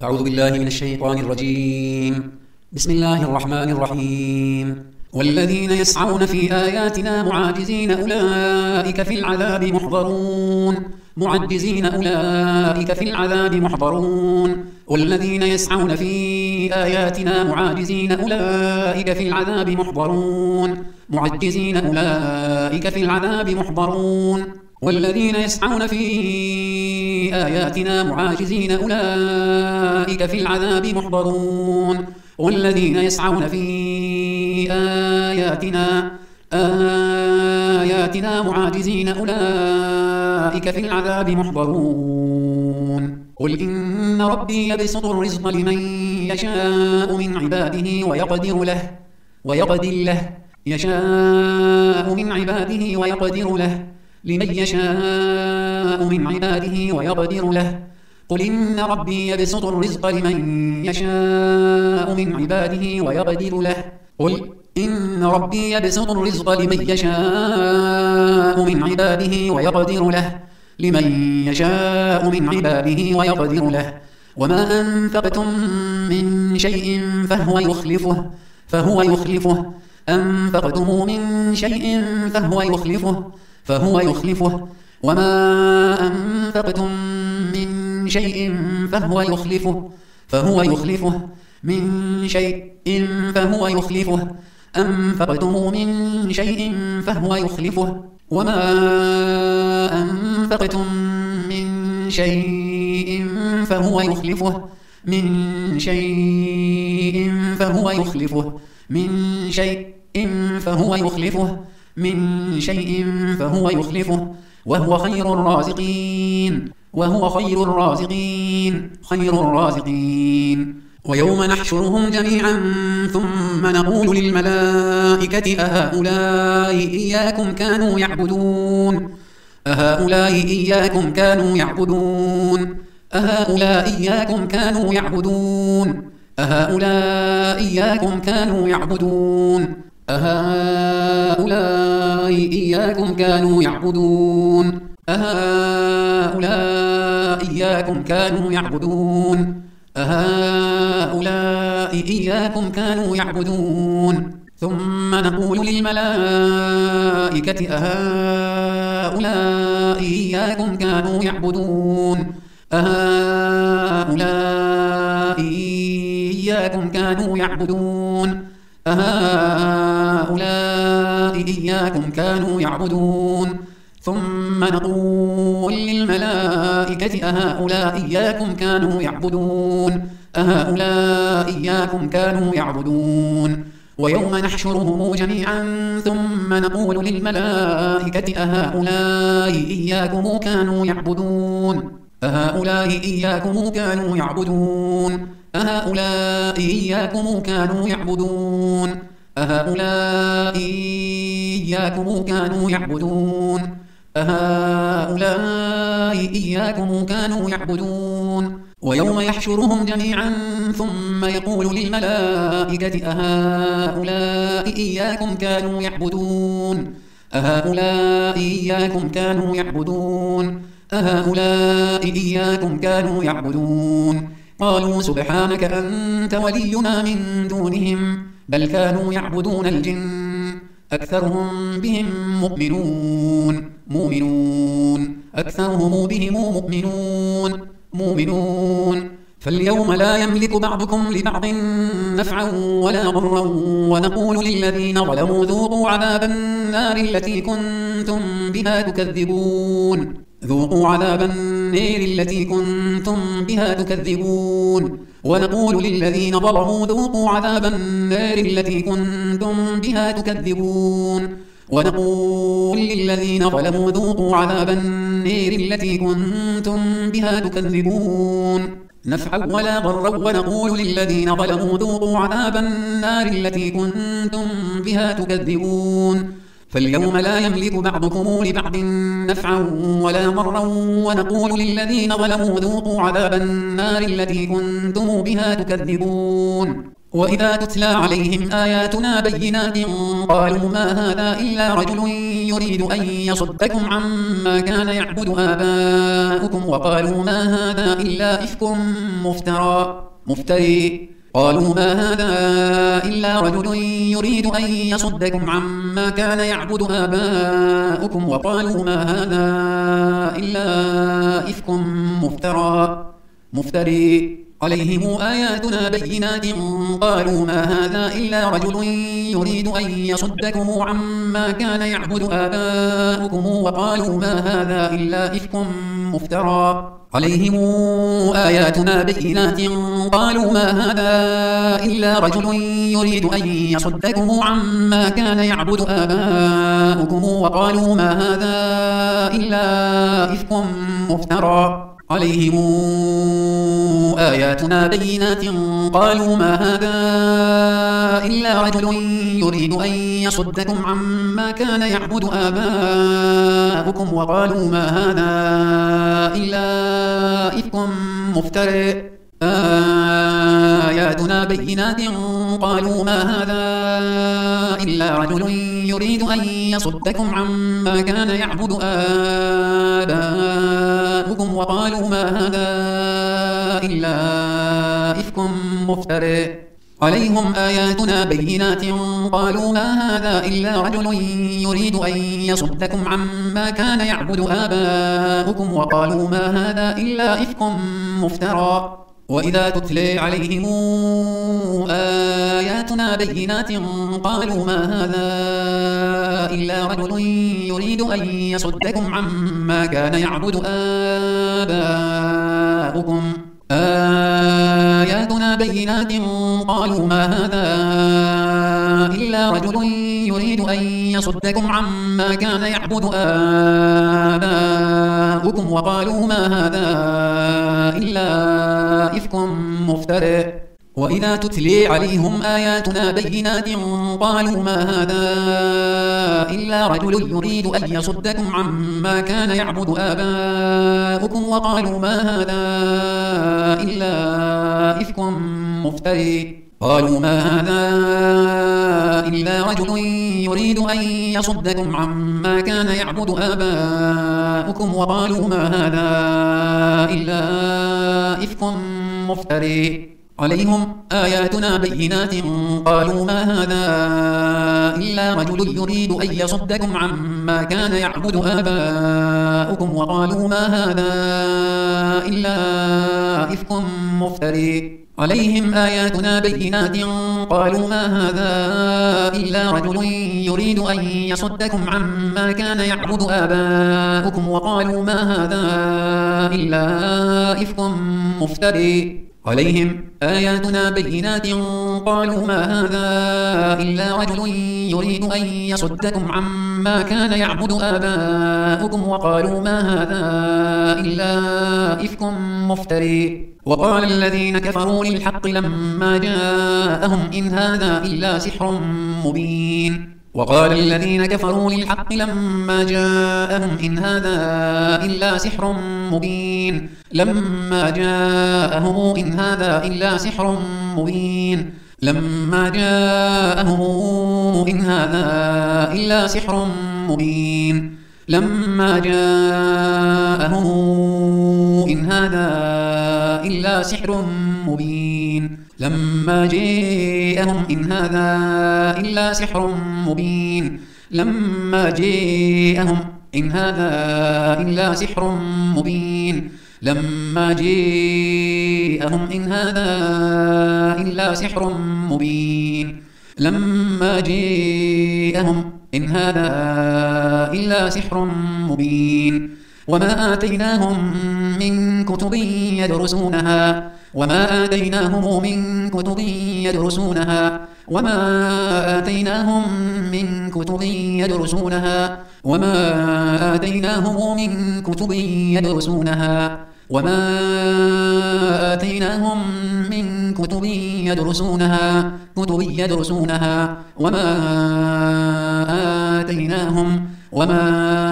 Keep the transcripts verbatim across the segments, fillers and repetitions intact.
أعوذ بالله من الشيطان الرجيم. بسم الله الرحمن الرحيم. والذين يسعون في آياتنا معاجزين أولئك في العذاب محضرون معجزين أولئك في العذاب محضرون والذين يسعون في آياتنا معاجزين أولئك في العذاب محضرون معجزين أولئك في العذاب محضرون والذين يسعون في آياتنا معاجزين أولئك في العذاب محضرون والذين يسعون في آياتنا آياتنا معاجزين أولئك في العذاب محضرون قل إن ربي يبسط الرزق لمن يشاء من عباده ويقدر له ويقدر له يشاء من عباده ويقدر له لمن يشاء من عباده ويقدر له قل إن ربي يبسط الرزق لمن يشاء من عباده ويقدر له قل إن ربي يبسط الرزق لمن يشاء من عباده ويقدر له لمن يشاء من عباده ويقدر له وما أنفقتم من شيء فهو يخلفه فهو يخلفه أنفقتم من شيء فهو يخلفه فهو يخلفه وما أنفقتم من شيء فهو يخلفه فهو يخلفه من شيء فهو يخلفه أنفقتم من شيء فهو يخلفه وما أنفقتم من شيء فهو يخلفه من شيء فهو يخلفه من شيء فهو يخلفه من شيء فهو يخلفه وهو خير الرازقين وهو خير الرازقين خير الرازقين ويوم نحشرهم جميعا ثم نقول للملائكة أهؤلاء إياكم كانوا يعبدون أهؤلاء إياكم كانوا يعبدون أهؤلاء إياكم كانوا يعبدون أهؤلاء إياكم كانوا يعبدون أهؤلاء إياكم كانوا يعبدون أهؤلاء إياكم كانوا يعبدون أهؤلاء إياكم كانوا يعبدون ثم نقول للملائكة أهؤلاء إياكم كانوا يعبدون أهؤلاء إياكم كانوا يعبدون أهؤلاء إياكم كانوا يعبدون ثم نقول للملائكة أهؤلاء إياكم كانوا يعبدون أهؤلاء إياكم كانوا يعبدون ويوم نحشرهم جميعا ثم نقول للملائكة أهؤلاء إياكم كانوا يعبدون أهؤلاء إياكم كانوا يعبدون أهؤلاء إياكم كانوا يعبدون أهؤلاء إياكم كانوا يعبدون أهؤلاء إياكم كانوا يعبدون ويوم يحشرهم جميعا ثم يقول للملائكة أهؤلاء إياكم كانوا يعبدون أهؤلاء إياكم كانوا يعبدون أهؤلاء إياكم كانوا يعبدون قالوا سبحانك أنت ولينا من دونهم بل كانوا يعبدون الجن أكثرهم بهم مؤمنون مؤمنون أكثرهم بهم مؤمنون مؤمنون فاليوم لا يملك بعضكم لبعض نفعا ولا ضرا ونقول للذين ظلموا ذوقوا عذاب النار التي كنتم بها تكذبون ذوقوا عذاب النار التي كنتم بها تكذبون ونقول للذين ظلموا ذوقوا عذاب النار التي كنتم بها تكذبون ونقول للذين ظلموا ذوقوا عذاب النار التي كنتم بها تكذبون نفعا ولا ضرا ونقول للذين ظلموا ذوقوا عذاب النار التي كنتم بها تكذبون فاليوم لا يملك بعضكم لبعض نفعا ولا ضرا ونقول للذين ظلموا ذوقوا عذاب النار التي كنتم بها تكذبون وإذا تتلى عليهم آياتنا بينات قالوا ما هذا إلا رجل يريد أن يصدكم عما كان يعبد آباؤكم وقالوا ما هذا إلا إفك مفترى مفتري قالوا ما هذا إلا رجل يريد أن يصدكم عما كان يعبد آباؤكم وقالوا ما هذا إلا إفك مفترى مفتري عليهم آياتنا بينات قالوا ما هذا إلا رجل يريد أن يصدكم عما كان يعبد آباؤكم وقالوا ما هذا إلا إفك مفترى عليهم آياتنا بينات قالوا ما هذا إلا رجل يريد أن يصدكم عما كان يعبد آباؤكم وقالوا ما هذا إلا إفك مفترى عليهم آياتنا بينات قالوا ما هذا إلا رجل يريد أن يصدكم عما كان يعبد آباؤكم وقالوا ما هذا إلا إفك مفترى آياتنا بينات قالوا ما هذا إلا رجل يريد أن يصدكم عما كان يعبد آباؤكم وقالوا ما هذا إلا إفك مفترى عليهم آياتنا بينات قالوا ما هذا إلا رجل يريد أن يصدكم عما كان يعبد آباؤكم وقالوا ما هذا إلا إفك مفترى وإذا تتلى عليهم آياتنا بينات قالوا ما هذا إلا رجل يريد أن يصدكم عما كان يعبد آباؤكم آياتنا بينات قالوا ما هذا إلا رجل يريد أن يصدكم عما كان يعبد آباؤكم وقالوا ما هذا إلا إفك مفترى وإذا تتلى عليهم آياتنا بينات قالوا ما هذا إلا رجل يريد أن يصدكم عما كان يعبد آباؤكم وقالوا ما هذا إلا إفك مفترى قالوا ما هذا إلا رجل يريد أن يصدكم عما كان يعبد آباؤكم وقالوا ما هذا إلا إفك مفترى عليهم آياتنا بينات قالوا ما هذا إلا رجل يريد أن يصدكم عما كان يعبد آباؤكم وقالوا ما هذا إلا إفك مفترى عليهم آياتنا بينات قالوا ما هذا إلا رجل يريد أن يصدكم عما كان يعبد آباؤكم وقالوا ما هذا إلا إفك مفترى عليهم آياتنا بينات قالوا ما هذا إلا رجل يريد أن يصدكم عما كان يعبد آباؤكم وقالوا ما هذا إلا إفك مفترى وقال الذين كفروا للحق لما جاءهم إن هذا إلا سحر مبين وقال الذين كفروا للحق لما جاءهم إن هذا إلا سحر مبين لما جاءهم إن هذا إلا سحر مبين لما جاءهم إن هذا إلا سحر مبين لما جاءهم إن هذا إلا سحر مبين لما جاءهم إن هذا إلا سحر مبين لما جاءهم إن هذا إلا سحر مبين لما جاءهم إن هذا إلا سحر مبين لما جاءهم إن هذا إلا سحر مبين وما آتيناهم من كتب يدرسونها وما آتيناهم من كتب يدرسونها وما آتيناهم من كتب يدرسونها وما آتيناهم من كتب يدرسونها وما آتيناهم من كتب يدرسونها كتب يدرسونها وما آتيناهم وما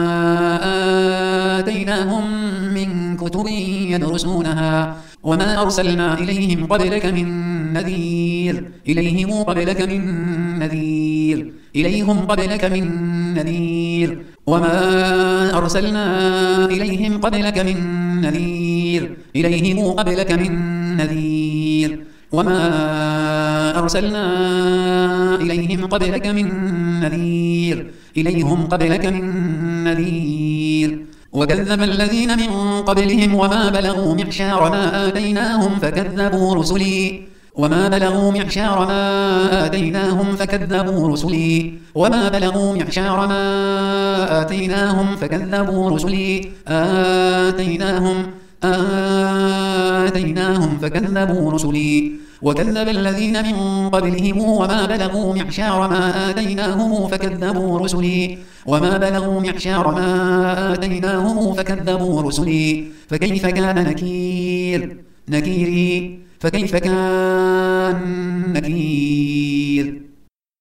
آتيناهم من كتب يدرسونها وما أرسلنا إليهم قبلك من نذير إليهم قبلك من نذير إليهم قبلك من نذير وما أرسلنا إليهم قبلك من نذير إليهم قبلك من نذير وما أرسلنا إليهم قبلك من نذير إليهم قبلك من نذير وكذب الذين من قبلهم وما بلغوا معشار ما آتيناهم فكذبوا رسلي وما بلغوا معشار ما آتيناهم فكذبوا رسلي وما بلغوا معشار ما آتيناهم فكذبوا رسلي آتيناهم آتيناهم فكذبوا رسلي وكذب الذين من قبلهم وما بلغوا معشار ما آتيناهم فكذبوا رسلي وما بلغوا معشار ما آتيناهم فكذبوا رسلي فكيف كان نكير نكيري فكيف كان نكير